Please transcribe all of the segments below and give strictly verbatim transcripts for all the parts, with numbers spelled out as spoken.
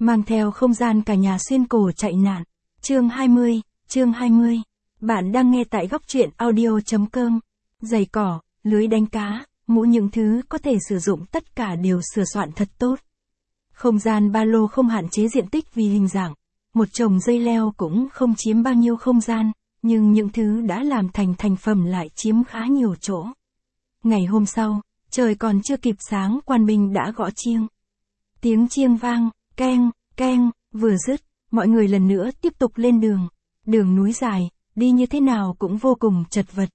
mang theo không gian cả nhà xuyên cổ chạy nạn. Chương hai mươi, chương hai mươi. Bạn đang nghe tại góc truyện audio chấm com. Giày cỏ, lưới đánh cá, mũ, những thứ có thể sử dụng tất cả đều sửa soạn thật tốt. Không gian ba lô không hạn chế diện tích vì hình dạng. Một chồng dây leo cũng không chiếm bao nhiêu không gian, nhưng những thứ đã làm thành thành phẩm lại chiếm khá nhiều chỗ. Ngày hôm sau, trời còn chưa kịp sáng, quan binh đã gõ chiêng. Tiếng chiêng vang, keng, keng, vừa dứt, mọi người lần nữa tiếp tục lên đường. Đường núi dài, đi như thế nào cũng vô cùng chật vật.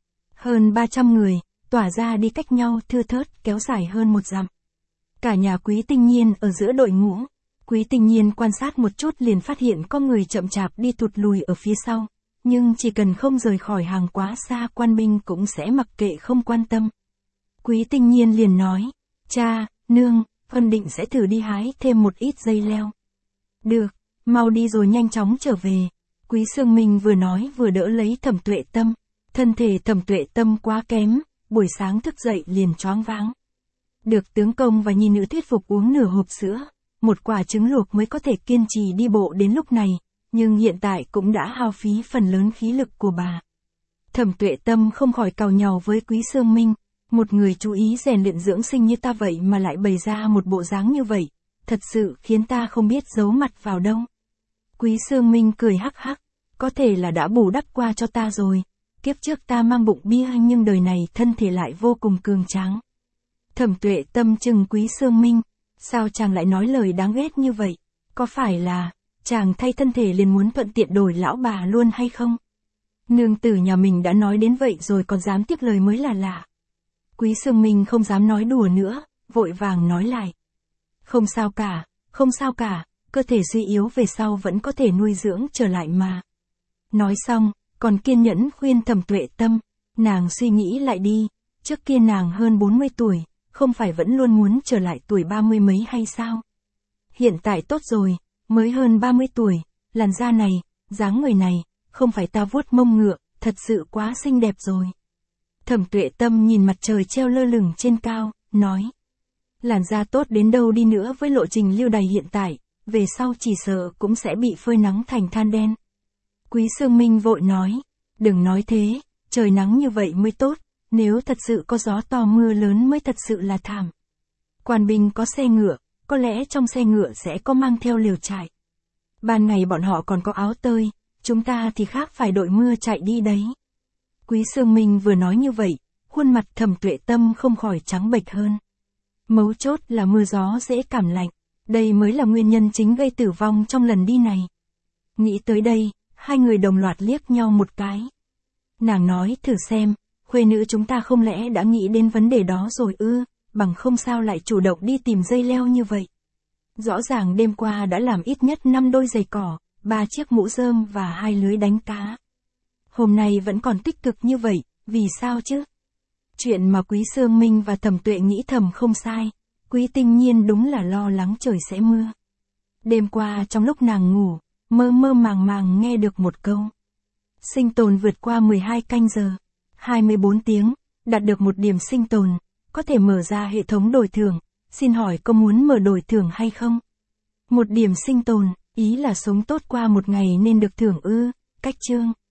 Hơn ba trăm người, tỏa ra đi cách nhau thưa thớt, kéo dài hơn một dặm. Cả nhà Quý Tinh Nhiên ở giữa đội ngũ. Quý Tinh Nhiên quan sát một chút liền phát hiện có người chậm chạp đi thụt lùi ở phía sau. Nhưng chỉ cần không rời khỏi hàng quá xa, quan binh cũng sẽ mặc kệ không quan tâm. Quý Tinh Nhiên liền nói, cha, nương, con định sẽ thử đi hái thêm một ít dây leo. Được, mau đi rồi nhanh chóng trở về. Quý Sương Minh vừa nói vừa đỡ lấy Thẩm Tuệ Tâm. Thân thể Thẩm Tuệ Tâm quá kém, buổi sáng thức dậy liền choáng váng. Được tướng công và nhi nữ thuyết phục uống nửa hộp sữa, một quả trứng luộc mới có thể kiên trì đi bộ đến lúc này, nhưng hiện tại cũng đã hao phí phần lớn khí lực của bà. Thẩm Tuệ Tâm không khỏi càu nhàu với Quý Sương Minh, một người chú ý rèn luyện dưỡng sinh như ta vậy mà lại bày ra một bộ dáng như vậy, thật sự khiến ta không biết giấu mặt vào đâu. Quý Sương Minh cười hắc hắc, có thể là đã bù đắp qua cho ta rồi, kiếp trước ta mang bụng bia nhưng đời này thân thể lại vô cùng cường tráng. Thẩm Tuệ Tâm chừng Quý Sương Minh, sao chàng lại nói lời đáng ghét như vậy, có phải là chàng thay thân thể liền muốn thuận tiện đổi lão bà luôn hay không? Nương tử nhà mình đã nói đến vậy rồi còn dám tiếp lời mới là lạ. Quý Sương Minh không dám nói đùa nữa, vội vàng nói lại. Không sao cả, không sao cả, cơ thể suy yếu về sau vẫn có thể nuôi dưỡng trở lại mà. Nói xong, còn kiên nhẫn khuyên Thẩm Tuệ Tâm, nàng suy nghĩ lại đi, trước kia nàng hơn bốn mươi tuổi, không phải vẫn luôn muốn trở lại tuổi ba mươi mấy hay sao? Hiện tại tốt rồi, mới hơn ba mươi tuổi, làn da này, dáng người này, không phải ta vuốt mông ngựa, thật sự quá xinh đẹp rồi. Thẩm Tuệ Tâm nhìn mặt trời treo lơ lửng trên cao, nói. Làn da tốt đến đâu đi nữa với lộ trình lưu đày hiện tại, về sau chỉ sợ cũng sẽ bị phơi nắng thành than đen. Quý Sương Minh vội nói, đừng nói thế, trời nắng như vậy mới tốt, nếu thật sự có gió to mưa lớn mới thật sự là thảm. Quan binh có xe ngựa, có lẽ trong xe ngựa sẽ có mang theo lều trại. Ban ngày bọn họ còn có áo tơi, chúng ta thì khác phải đội mưa chạy đi đấy. Quý Sương Minh vừa nói như vậy, khuôn mặt Thẩm Tuệ Tâm không khỏi trắng bệch hơn. Mấu chốt là mưa gió dễ cảm lạnh, đây mới là nguyên nhân chính gây tử vong trong lần đi này. Nghĩ tới đây, hai người đồng loạt liếc nhau một cái. Nàng nói thử xem, khuê nữ chúng ta không lẽ đã nghĩ đến vấn đề đó rồi ư, bằng không sao lại chủ động đi tìm dây leo như vậy. Rõ ràng đêm qua đã làm ít nhất năm đôi giày cỏ, ba chiếc mũ rơm và hai lưới đánh cá. Hôm nay vẫn còn tích cực như vậy, vì sao chứ? Chuyện mà Quý Sương Minh và Thẩm Tuệ nghĩ thầm không sai, Quý Tinh Nhiên đúng là lo lắng trời sẽ mưa. Đêm qua trong lúc nàng ngủ, mơ mơ màng màng nghe được một câu. Sinh tồn vượt qua mười hai canh giờ, hai mươi bốn tiếng, đạt được một điểm sinh tồn, có thể mở ra hệ thống đổi thưởng, xin hỏi có muốn mở đổi thưởng hay không? Một điểm sinh tồn, ý là sống tốt qua một ngày nên được thưởng ư, cách chương.